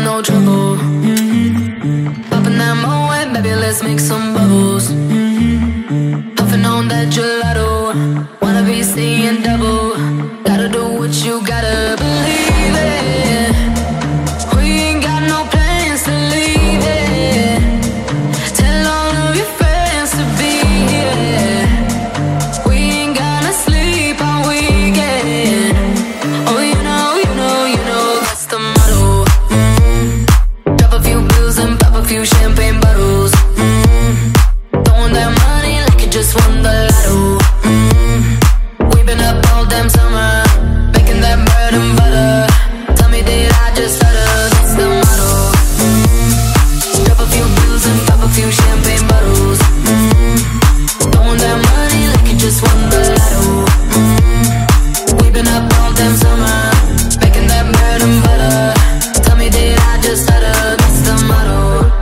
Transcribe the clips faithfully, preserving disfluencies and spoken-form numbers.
no trouble. Popping that Moet, baby, let's make some bubbles. Puffing on that gelato, wanna be seeing double. Gotta do what you gotta believe it. We ain't got no plans to leave it. Tell all of your friends to be here. We ain't gonna sleep all weekend. Oh, you know, you know, you know that's the motto. Mm-hmm. Drop a few bills and pop a few champagne bottles. Mm-hmm. Throwing that money like you just won the lotto. Mm-hmm. We've been up all damn summer, making that bread and butter. Tell me, did I just stutter? That's the motto. Mm-hmm. Drop a few bills and pop a few champagne bottles. Mm-hmm. Throwing that money like you just won the lotto. Mm-hmm. We've been up all damn summer, making that bread and butter. Tell me, did I just stutter? That's the motto.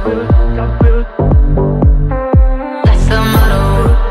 That's the motto.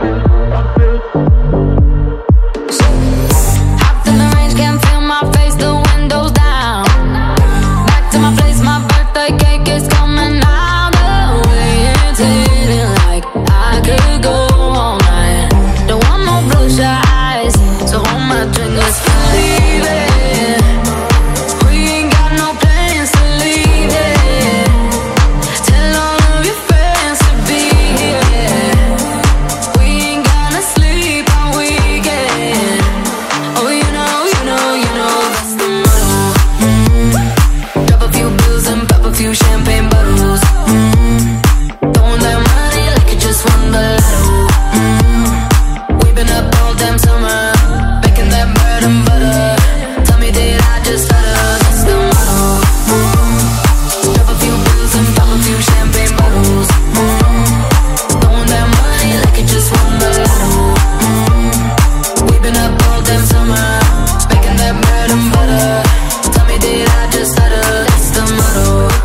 Hopped in the range, can't feel my face, the windows down. Back to my place, my birthday cake is coming out. The way it's hitting like I could go all night. Don't want no bloodshot eyes, so hold my drink, let's believe it. We ain't got no plans to leave it. Tell all of your friends to be here. We ain't gonna sleep all weekend. Oh, you know, you know, you know that's the motto. Mm-hmm. Drop a few bills and pop a few champagne bottles. Mm-hmm. Throwing that money like you just won the lotto. Mm-hmm. We've been up all damn summer, making that bread and butter. Tell me, did I just stutter? That's the motto. Mm-hmm. Drop a few bills and pop a few champagne bottles. Mm-hmm. Throwing that money like you just won the lotto. Mm-hmm. We've been up all damn summer, making that bread and butter. Tell me, did I just stutter? That's the motto.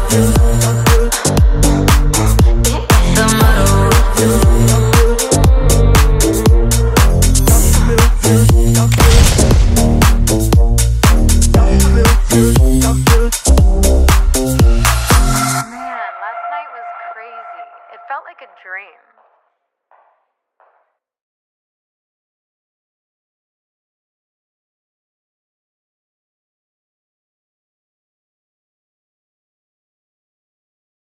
That's the motto. Man, last night was crazy. It felt like a dream.